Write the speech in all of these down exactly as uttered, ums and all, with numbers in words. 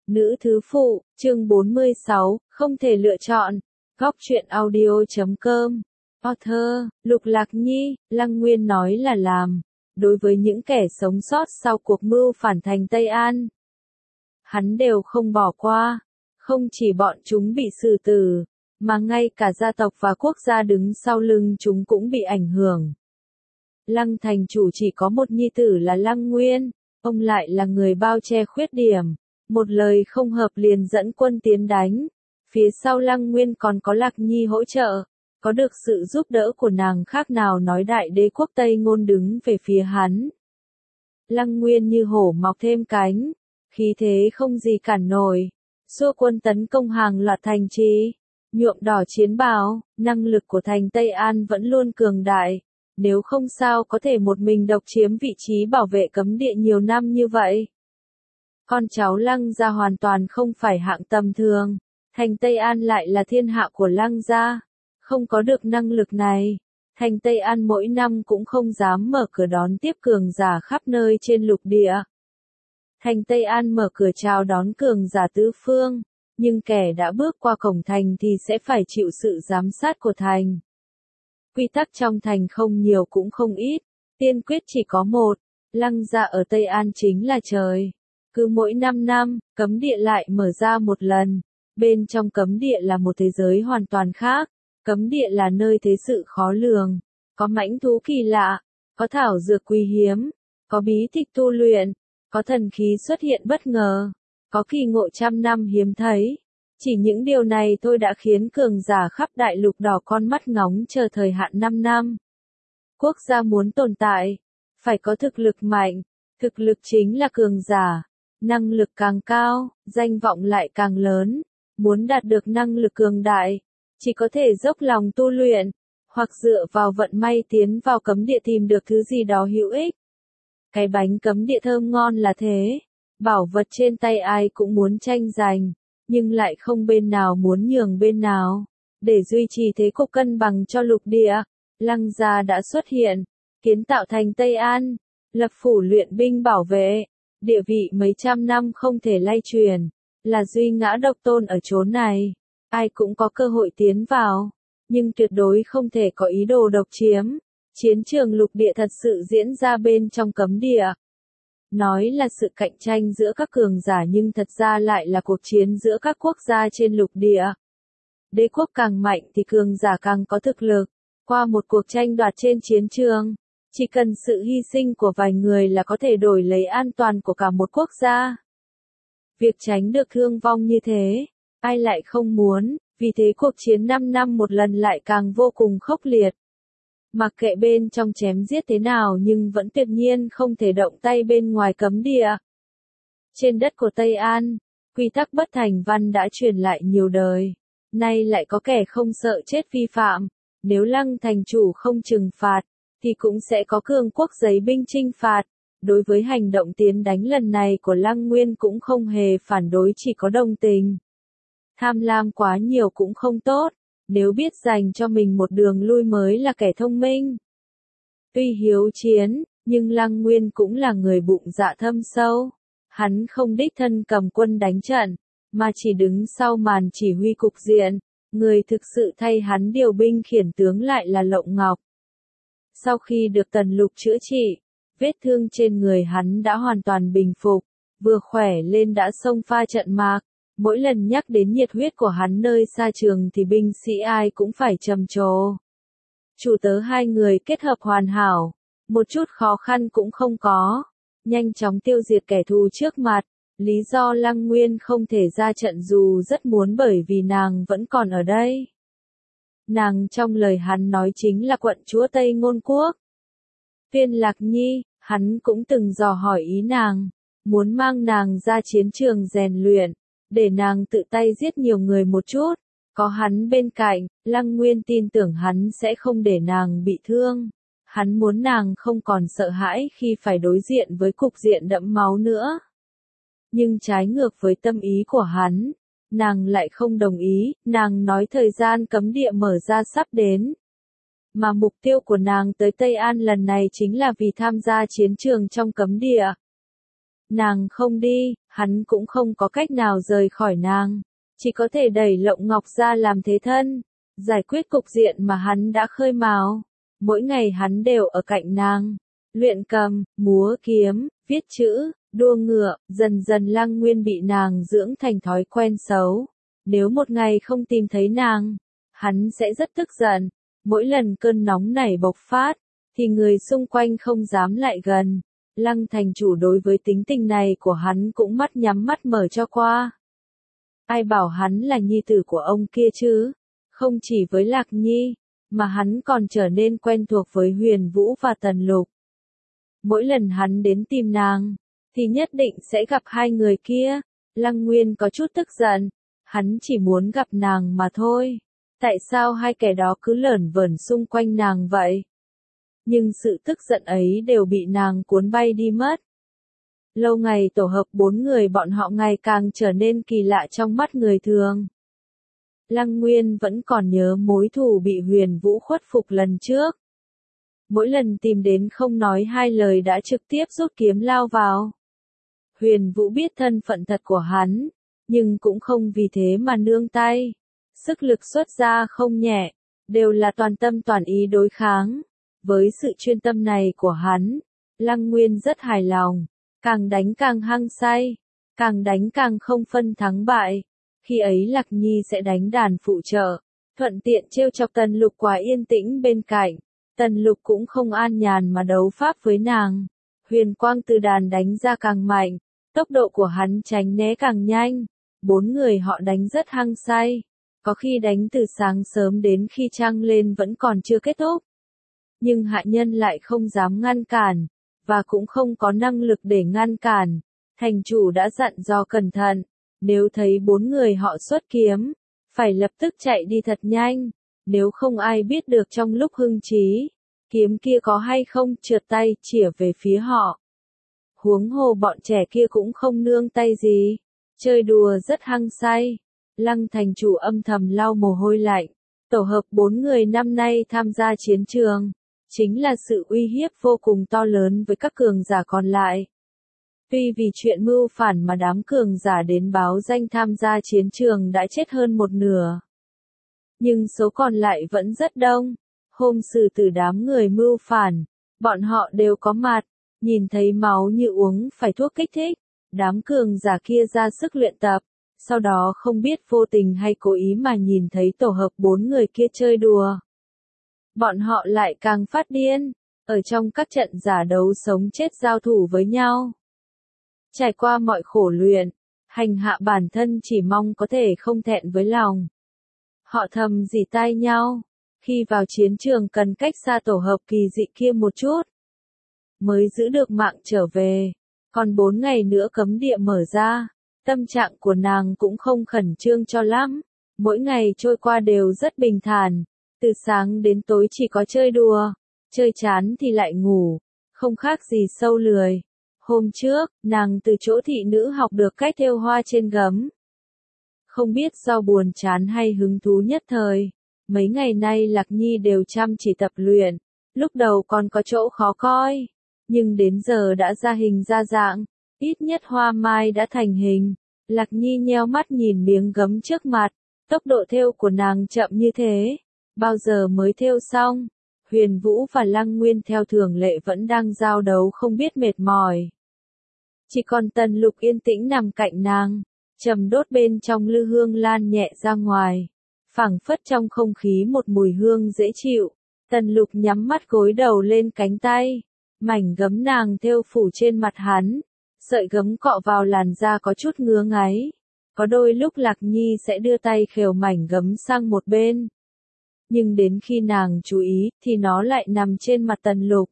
Nữ thứ phụ, chương bốn mươi sáu, không thể lựa chọn. Góc truyện audio chấm com. Author, Lục Lạc Nhi, Lăng Nguyên nói là làm. Đối với những kẻ sống sót sau cuộc mưu phản thành Tây An, hắn đều không bỏ qua. Không chỉ bọn chúng bị xử tử, mà ngay cả gia tộc và quốc gia đứng sau lưng chúng cũng bị ảnh hưởng. Lăng thành chủ chỉ có một nhi tử là Lăng Nguyên, ông lại là người bao che khuyết điểm. Một lời không hợp liền dẫn quân tiến đánh. Phía sau Lăng Nguyên còn có Lạc Nhi hỗ trợ. Có được sự giúp đỡ của nàng khác nào nói đại đế quốc Tây Ngôn đứng về phía hắn. Lăng Nguyên như hổ mọc thêm cánh. Khí thế không gì cản nổi. Xua quân tấn công hàng loạt thành trì. Nhuộm đỏ chiến bào, năng lực của thành Tây An vẫn luôn cường đại. Nếu không sao có thể một mình độc chiếm vị trí bảo vệ cấm địa nhiều năm như vậy. Con cháu Lăng gia hoàn toàn không phải hạng tầm thường, thành Tây An lại là thiên hạ của Lăng gia, không có được năng lực này, thành Tây An mỗi năm cũng không dám mở cửa đón tiếp cường giả khắp nơi trên lục địa. Thành Tây An mở cửa chào đón cường giả tứ phương, nhưng kẻ đã bước qua cổng thành thì sẽ phải chịu sự giám sát của thành. Quy tắc trong thành không nhiều cũng không ít, tiên quyết chỉ có một, Lăng gia ở Tây An chính là trời. Cứ mỗi năm năm, cấm địa lại mở ra một lần. Bên trong cấm địa là một thế giới hoàn toàn khác. Cấm địa là nơi thế sự khó lường. Có mãnh thú kỳ lạ, có thảo dược quý hiếm, có bí tịch tu luyện, có thần khí xuất hiện bất ngờ, có kỳ ngộ trăm năm hiếm thấy. Chỉ những điều này thôi đã khiến cường giả khắp đại lục đỏ con mắt ngóng chờ thời hạn năm năm. Quốc gia muốn tồn tại, phải có thực lực mạnh. Thực lực chính là cường giả. Năng lực càng cao, danh vọng lại càng lớn. Muốn đạt được năng lực cường đại, chỉ có thể dốc lòng tu luyện, hoặc dựa vào vận may tiến vào cấm địa tìm được thứ gì đó hữu ích. Cái bánh cấm địa thơm ngon là thế, bảo vật trên tay ai cũng muốn tranh giành, nhưng lại không bên nào muốn nhường bên nào. Để duy trì thế cục cân bằng cho lục địa, Lăng gia đã xuất hiện, kiến tạo thành Tây An, lập phủ luyện binh bảo vệ. Địa vị mấy trăm năm không thể lay truyền, là duy ngã độc tôn ở chốn này. Ai cũng có cơ hội tiến vào, nhưng tuyệt đối không thể có ý đồ độc chiếm. Chiến trường lục địa thật sự diễn ra bên trong cấm địa. Nói là sự cạnh tranh giữa các cường giả nhưng thật ra lại là cuộc chiến giữa các quốc gia trên lục địa. Đế quốc càng mạnh thì cường giả càng có thực lực. Qua một cuộc tranh đoạt trên chiến trường, chỉ cần sự hy sinh của vài người là có thể đổi lấy an toàn của cả một quốc gia. Việc tránh được thương vong như thế, ai lại không muốn, vì thế cuộc chiến năm năm một lần lại càng vô cùng khốc liệt. Mặc kệ bên trong chém giết thế nào nhưng vẫn tuyệt nhiên không thể động tay bên ngoài cấm địa. Trên đất của Tây An, quy tắc bất thành văn đã truyền lại nhiều đời. Nay lại có kẻ không sợ chết vi phạm, nếu Lăng thành chủ không trừng phạt, thì cũng sẽ có cường quốc giấy binh chinh phạt. Đối với hành động tiến đánh lần này của Lăng Nguyên cũng không hề phản đối, chỉ có đồng tình. Tham lam quá nhiều cũng không tốt, nếu biết dành cho mình một đường lui mới là kẻ thông minh. Tuy hiếu chiến, nhưng Lăng Nguyên cũng là người bụng dạ thâm sâu. Hắn không đích thân cầm quân đánh trận, mà chỉ đứng sau màn chỉ huy cục diện. Người thực sự thay hắn điều binh khiển tướng lại là Lộng Ngọc. Sau khi được Tần Lục chữa trị, vết thương trên người hắn đã hoàn toàn bình phục, vừa khỏe lên đã xông pha trận mạc. Mỗi lần nhắc đến nhiệt huyết của hắn nơi xa trường thì binh sĩ ai cũng phải trầm trồ. Chủ tớ hai người kết hợp hoàn hảo, một chút khó khăn cũng không có, nhanh chóng tiêu diệt kẻ thù trước mặt. Lý do Lăng Nguyên không thể ra trận dù rất muốn bởi vì nàng vẫn còn ở đây. Nàng trong lời hắn nói chính là quận chúa Tây Ngôn Quốc. Viên Lạc Nhi, hắn cũng từng dò hỏi ý nàng, muốn mang nàng ra chiến trường rèn luyện, để nàng tự tay giết nhiều người một chút. Có hắn bên cạnh, Lăng Nguyên tin tưởng hắn sẽ không để nàng bị thương. Hắn muốn nàng không còn sợ hãi khi phải đối diện với cục diện đẫm máu nữa. Nhưng trái ngược với tâm ý của hắn, nàng lại không đồng ý, nàng nói thời gian cấm địa mở ra sắp đến. Mà mục tiêu của nàng tới Tây An lần này chính là vì tham gia chiến trường trong cấm địa. Nàng không đi, hắn cũng không có cách nào rời khỏi nàng. Chỉ có thể đẩy Lộng Ngọc ra làm thế thân, giải quyết cục diện mà hắn đã khơi mào. Mỗi ngày hắn đều ở cạnh nàng, luyện cầm, múa kiếm, viết chữ, đua ngựa, dần dần Lăng Nguyên bị nàng dưỡng thành thói quen xấu. Nếu một ngày không tìm thấy nàng, hắn sẽ rất tức giận. Mỗi lần cơn nóng nảy bộc phát, thì người xung quanh không dám lại gần. Lăng thành chủ đối với tính tình này của hắn cũng mắt nhắm mắt mở cho qua. Ai bảo hắn là nhi tử của ông kia chứ? Không chỉ với Lạc Nhi, mà hắn còn trở nên quen thuộc với Huyền Vũ và Tần Lục. Mỗi lần hắn đến tìm nàng, thì nhất định sẽ gặp hai người kia. Lăng Nguyên có chút tức giận, hắn chỉ muốn gặp nàng mà thôi. Tại sao hai kẻ đó cứ lởn vởn xung quanh nàng vậy? Nhưng sự tức giận ấy đều bị nàng cuốn bay đi mất. Lâu ngày tổ hợp bốn người bọn họ ngày càng trở nên kỳ lạ trong mắt người thường. Lăng Nguyên vẫn còn nhớ mối thù bị Huyền Vũ khuất phục lần trước. Mỗi lần tìm đến không nói hai lời đã trực tiếp rút kiếm lao vào. Huyền Vũ biết thân phận thật của hắn, nhưng cũng không vì thế mà nương tay. Sức lực xuất ra không nhẹ, đều là toàn tâm toàn ý đối kháng. Với sự chuyên tâm này của hắn, Lăng Nguyên rất hài lòng, càng đánh càng hăng say, càng đánh càng không phân thắng bại. Khi ấy Lạc Nhi sẽ đánh đàn phụ trợ, thuận tiện trêu chọc Tần Lục quá yên tĩnh bên cạnh. Tần Lục cũng không an nhàn mà đấu pháp với nàng. Huyền quang từ đàn đánh ra càng mạnh, tốc độ của hắn tránh né càng nhanh. Bốn người họ đánh rất hăng say, có khi đánh từ sáng sớm đến khi trăng lên vẫn còn chưa kết thúc. Nhưng hạ nhân lại không dám ngăn cản, và cũng không có năng lực để ngăn cản. Thành chủ đã dặn dò cẩn thận, nếu thấy bốn người họ xuất kiếm, phải lập tức chạy đi thật nhanh, nếu không ai biết được trong lúc hưng trí, kiếm kia có hay không trượt tay chĩa về phía họ. Huống hồ bọn trẻ kia cũng không nương tay gì, chơi đùa rất hăng say. Lăng thành chủ âm thầm lau mồ hôi lạnh, tổ hợp bốn người năm nay tham gia chiến trường, chính là sự uy hiếp vô cùng to lớn với các cường giả còn lại. Tuy vì chuyện mưu phản mà đám cường giả đến báo danh tham gia chiến trường đã chết hơn một nửa, nhưng số còn lại vẫn rất đông. Hôm xử tử đám người mưu phản, bọn họ đều có mặt, nhìn thấy máu như uống phải thuốc kích thích. Đám cường giả kia ra sức luyện tập, sau đó không biết vô tình hay cố ý mà nhìn thấy tổ hợp bốn người kia chơi đùa. Bọn họ lại càng phát điên, ở trong các trận giả đấu sống chết giao thủ với nhau. Trải qua mọi khổ luyện, hành hạ bản thân chỉ mong có thể không thẹn với lòng. Họ thầm rỉ tai nhau, khi vào chiến trường cần cách xa tổ hợp kỳ dị kia một chút, mới giữ được mạng trở về. Còn bốn ngày nữa cấm địa mở ra, tâm trạng của nàng cũng không khẩn trương cho lắm. Mỗi ngày trôi qua đều rất bình thản, từ sáng đến tối chỉ có chơi đùa, chơi chán thì lại ngủ, không khác gì sâu lười. Hôm trước, nàng từ chỗ thị nữ học được cách thêu hoa trên gấm. Không biết do buồn chán hay hứng thú nhất thời, mấy ngày nay Lạc Nhi đều chăm chỉ tập luyện, lúc đầu còn có chỗ khó coi, nhưng đến giờ đã ra hình ra dạng, ít nhất hoa mai đã thành hình. Lạc Nhi nheo mắt nhìn miếng gấm trước mặt, tốc độ thêu của nàng chậm như thế, bao giờ mới thêu xong? Huyền Vũ và Lăng Nguyên theo thường lệ vẫn đang giao đấu không biết mệt mỏi. Chỉ còn Tần Lục yên tĩnh nằm cạnh nàng, trầm đốt bên trong lư hương lan nhẹ ra ngoài, phảng phất trong không khí một mùi hương dễ chịu. Tần Lục nhắm mắt gối đầu lên cánh tay, mảnh gấm nàng thêu phủ trên mặt hắn, sợi gấm cọ vào làn da có chút ngứa ngáy. Có đôi lúc Lạc Nhi sẽ đưa tay khều mảnh gấm sang một bên, nhưng đến khi nàng chú ý thì nó lại nằm trên mặt Tần Lục.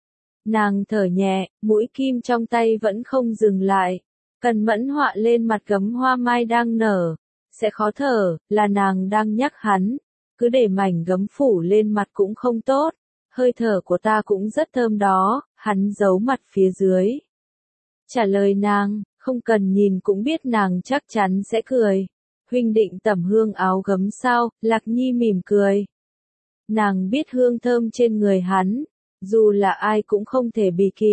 Nàng thở nhẹ, mũi kim trong tay vẫn không dừng lại, cẩn mẫn họa lên mặt gấm hoa mai đang nở. Sẽ khó thở, là nàng đang nhắc hắn, cứ để mảnh gấm phủ lên mặt cũng không tốt. Hơi thở của ta cũng rất thơm đó, hắn giấu mặt phía dưới. Trả lời nàng, không cần nhìn cũng biết nàng chắc chắn sẽ cười. Huynh định tẩm hương áo gấm sao? Lạc Nhi mỉm cười. Nàng biết hương thơm trên người hắn, dù là ai cũng không thể bì kịp.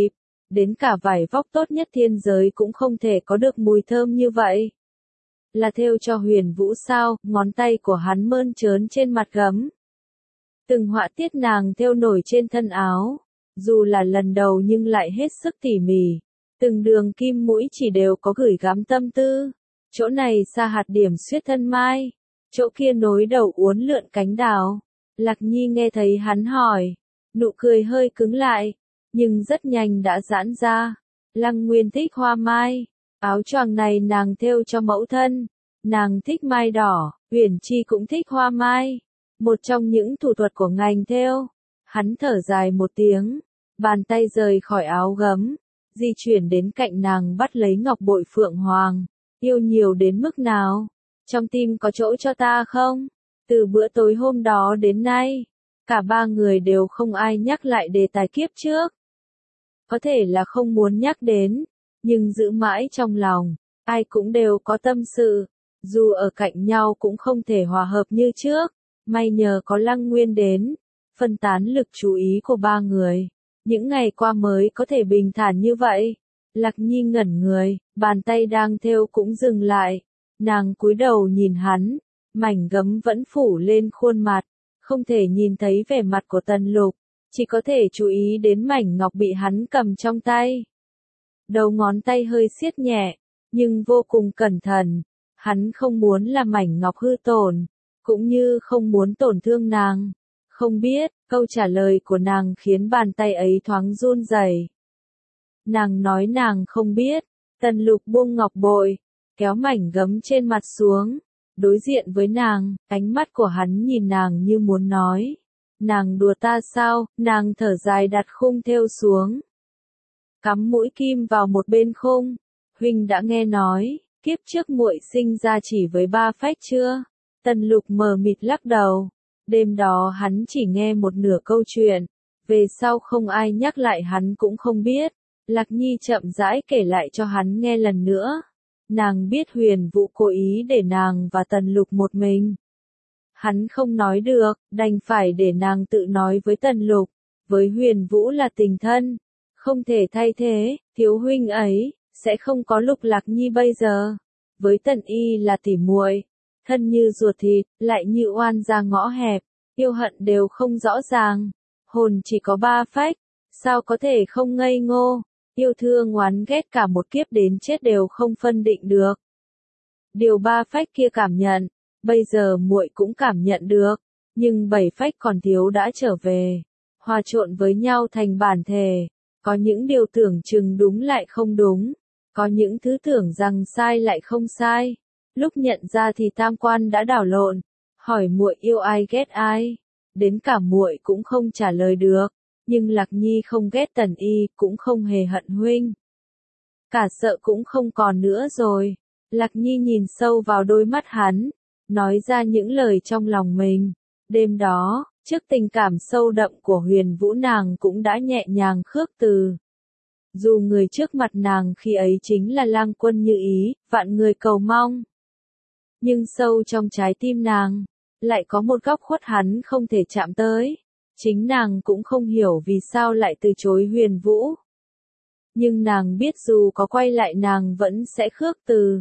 đến cả vải vóc tốt nhất thiên giới cũng không thể có được mùi thơm như vậy. Là thêu cho Huyền Vũ sao? Ngón tay của hắn mơn trớn trên mặt gấm. Từng họa tiết nàng thêu nổi trên thân áo, dù là lần đầu nhưng lại hết sức tỉ mỉ. Từng đường kim mũi chỉ đều có gửi gắm tâm tư. Chỗ này xa hạt điểm xuyết thân mai, chỗ kia nối đầu uốn lượn cánh đào. Lạc Nhi nghe thấy hắn hỏi, nụ cười hơi cứng lại, nhưng rất nhanh đã giãn ra. Lăng Nguyên thích hoa mai, áo choàng này nàng thêu cho mẫu thân, nàng thích mai đỏ, Huyền Chi cũng thích hoa mai, một trong những thủ thuật của ngành thêu. Hắn thở dài một tiếng, bàn tay rời khỏi áo gấm, di chuyển đến cạnh nàng bắt lấy ngọc bội phượng hoàng. Yêu nhiều đến mức nào? Trong tim có chỗ cho ta không? Từ bữa tối hôm đó đến nay, cả ba người đều không ai nhắc lại đề tài kiếp trước. Có thể là không muốn nhắc đến, nhưng giữ mãi trong lòng, ai cũng đều có tâm sự, dù ở cạnh nhau cũng không thể hòa hợp như trước. May nhờ có Lăng Nguyên đến, phân tán lực chú ý của ba người, những ngày qua mới có thể bình thản như vậy. Lạc Nhi ngẩn người, bàn tay đang thêu cũng dừng lại, nàng cúi đầu nhìn hắn, mảnh gấm vẫn phủ lên khuôn mặt, không thể nhìn thấy vẻ mặt của Tần Lục, chỉ có thể chú ý đến mảnh ngọc bị hắn cầm trong tay. Đầu ngón tay hơi siết nhẹ, nhưng vô cùng cẩn thận, hắn không muốn làm mảnh ngọc hư tổn, cũng như không muốn tổn thương nàng. Không biết, câu trả lời của nàng khiến bàn tay ấy thoáng run rẩy. Nàng nói nàng không biết. Tần Lục buông ngọc bội, kéo mảnh gấm trên mặt xuống, đối diện với nàng, ánh mắt của hắn nhìn nàng như muốn nói, nàng đùa ta sao? Nàng thở dài đặt khung thêu xuống, cắm mũi kim vào một bên khung. Huynh đã nghe nói, kiếp trước muội sinh ra chỉ với ba phách chưa? Tần Lục mờ mịt lắc đầu, đêm đó hắn chỉ nghe một nửa câu chuyện, về sau không ai nhắc lại hắn cũng không biết. Lạc Nhi chậm rãi kể lại cho hắn nghe lần nữa. Nàng biết Huyền Vũ cố ý để nàng và Tần Lục một mình. Hắn không nói được, đành phải để nàng tự nói với Tần Lục. Với Huyền Vũ là tình thân, không thể thay thế, thiếu huynh ấy, sẽ không có Lục Lạc Nhi bây giờ. Với Tần Y là tỉ muội, thân như ruột thịt, lại như oan ra ngõ hẹp, yêu hận đều không rõ ràng. Hồn chỉ có ba phách, sao có thể không ngây ngô? Yêu thương oán ghét cả một kiếp đến chết đều không phân định được. Điều ba phách kia cảm nhận, bây giờ muội cũng cảm nhận được, nhưng bảy phách còn thiếu đã trở về, hòa trộn với nhau thành bản thể. Có những điều tưởng chừng đúng lại không đúng, có những thứ tưởng rằng sai lại không sai. Lúc nhận ra thì tam quan đã đảo lộn, hỏi muội yêu ai ghét ai, đến cả muội cũng không trả lời được. Nhưng Lạc Nhi không ghét Tần Y, cũng không hề hận huynh. Cả sợ cũng không còn nữa rồi. Lạc Nhi nhìn sâu vào đôi mắt hắn, nói ra những lời trong lòng mình. Đêm đó, trước tình cảm sâu đậm của Huyền Vũ nàng cũng đã nhẹ nhàng khước từ. Dù người trước mặt nàng khi ấy chính là Lang Quân Như Ý, vạn người cầu mong. Nhưng sâu trong trái tim nàng, lại có một góc khuất hắn không thể chạm tới. Chính nàng cũng không hiểu vì sao lại từ chối Huyền Vũ. Nhưng nàng biết dù có quay lại nàng vẫn sẽ khước từ.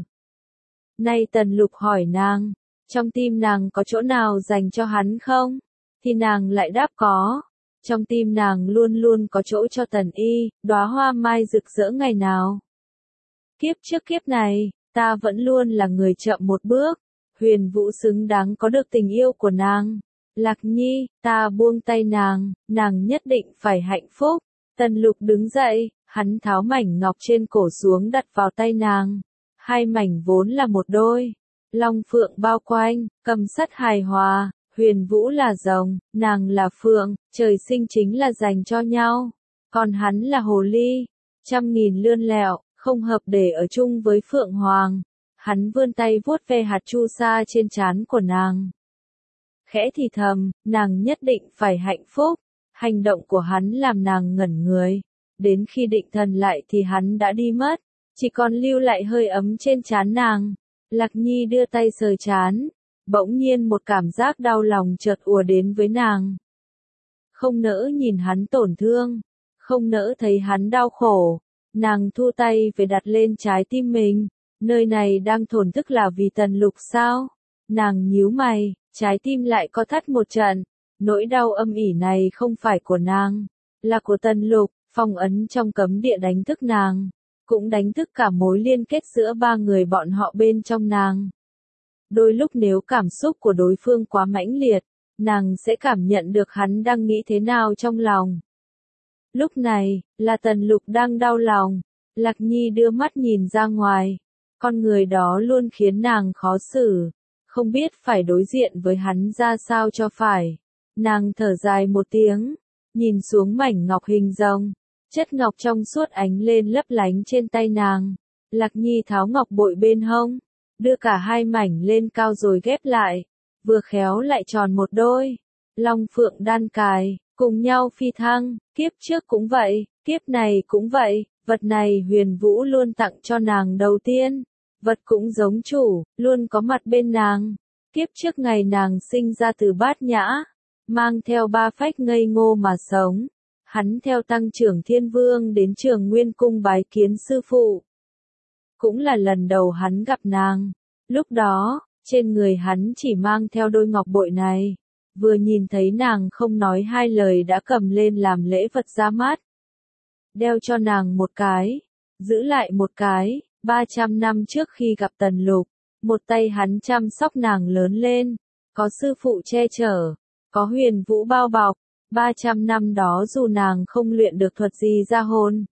Nay Tần Lục hỏi nàng, trong tim nàng có chỗ nào dành cho hắn không? Thì nàng lại đáp có. Trong tim nàng luôn luôn có chỗ cho Tần Y, đóa hoa mai rực rỡ ngày nào. Kiếp trước kiếp này, ta vẫn luôn là người chậm một bước. Huyền Vũ xứng đáng có được tình yêu của nàng. Lạc Nhi, ta buông tay nàng, nàng nhất định phải hạnh phúc. Tần Lục đứng dậy, hắn tháo mảnh ngọc trên cổ xuống đặt vào tay nàng. Hai mảnh vốn là một đôi. Long phượng bao quanh, cầm sắt hài hòa. Huyền Vũ là rồng, nàng là phượng, trời sinh chính là dành cho nhau. Còn hắn là hồ ly, trăm nghìn lươn lẹo, không hợp để ở chung với phượng hoàng. Hắn vươn tay vuốt ve hạt chu sa trên trán của nàng. Khẽ thì thầm, nàng nhất định phải hạnh phúc. Hành động của hắn làm nàng ngẩn người. Đến khi định thần lại thì hắn đã đi mất, chỉ còn lưu lại hơi ấm trên trán nàng. Lạc Nhi đưa tay sờ trán, bỗng nhiên một cảm giác đau lòng chợt ùa đến với nàng. Không nỡ nhìn hắn tổn thương, Không nỡ thấy hắn đau khổ, nàng thu tay về đặt lên trái tim mình, nơi này đang thổn thức là vì Tần Lục sao? Nàng nhíu mày, trái tim lại co thắt một trận, nỗi đau âm ỉ này không phải của nàng, là của Tần Lục, phong ấn trong cấm địa đánh thức nàng, cũng đánh thức cả mối liên kết giữa ba người bọn họ bên trong nàng. Đôi lúc nếu cảm xúc của đối phương quá mãnh liệt, nàng sẽ cảm nhận được hắn đang nghĩ thế nào trong lòng. Lúc này, là Tần Lục đang đau lòng, Lạc Nhi đưa mắt nhìn ra ngoài, con người đó luôn khiến nàng khó xử, không biết phải đối diện với hắn ra sao cho phải. Nàng thở dài một tiếng, nhìn xuống mảnh ngọc hình rồng, chất ngọc trong suốt ánh lên lấp lánh trên tay nàng. Lạc Nhi tháo ngọc bội bên hông, đưa cả hai mảnh lên cao rồi ghép lại, vừa khéo lại tròn một đôi. Long phượng đan cài, cùng nhau phi thăng, kiếp trước cũng vậy, kiếp này cũng vậy, vật này Huyền Vũ luôn tặng cho nàng đầu tiên. Vật cũng giống chủ, luôn có mặt bên nàng. Kiếp trước ngày nàng sinh ra từ bát nhã, mang theo ba phách ngây ngô mà sống. Hắn theo Tăng Trưởng Thiên Vương đến Trường Nguyên Cung bái kiến sư phụ. Cũng là lần đầu hắn gặp nàng. Lúc đó, trên người hắn chỉ mang theo đôi ngọc bội này. Vừa nhìn thấy nàng không nói hai lời đã cầm lên làm lễ vật ra mắt. Đeo cho nàng một cái, giữ lại một cái. ba trăm năm trước khi gặp Tần Lục, một tay hắn chăm sóc nàng lớn lên, có sư phụ che chở, có Huyền Vũ bao bọc, ba trăm năm đó dù nàng không luyện được thuật gì ra hồn,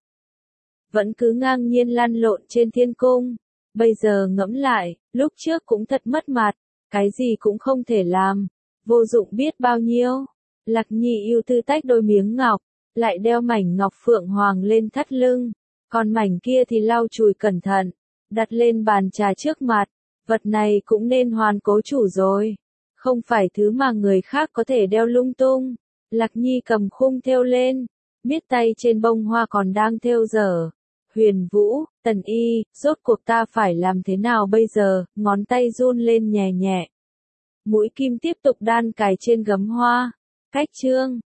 vẫn cứ ngang nhiên lăn lộn trên thiên cung. Bây giờ ngẫm lại, lúc trước cũng thật mất mặt, cái gì cũng không thể làm, vô dụng biết bao nhiêu. Lạc Nhi yêu tư tách đôi miếng ngọc, lại đeo mảnh ngọc phượng hoàng lên thắt lưng. Còn mảnh kia thì lau chùi cẩn thận, đặt lên bàn trà trước mặt, vật này cũng nên hoàn cố chủ rồi, không phải thứ mà người khác có thể đeo lung tung. Lạc Nhi cầm khung thêu lên, miết tay trên bông hoa còn đang thêu dở. Huyền Vũ, Tần Y, rốt cuộc ta phải làm thế nào bây giờ, ngón tay run lên nhẹ nhẹ. Mũi kim tiếp tục đan cài trên gấm hoa, cách chương.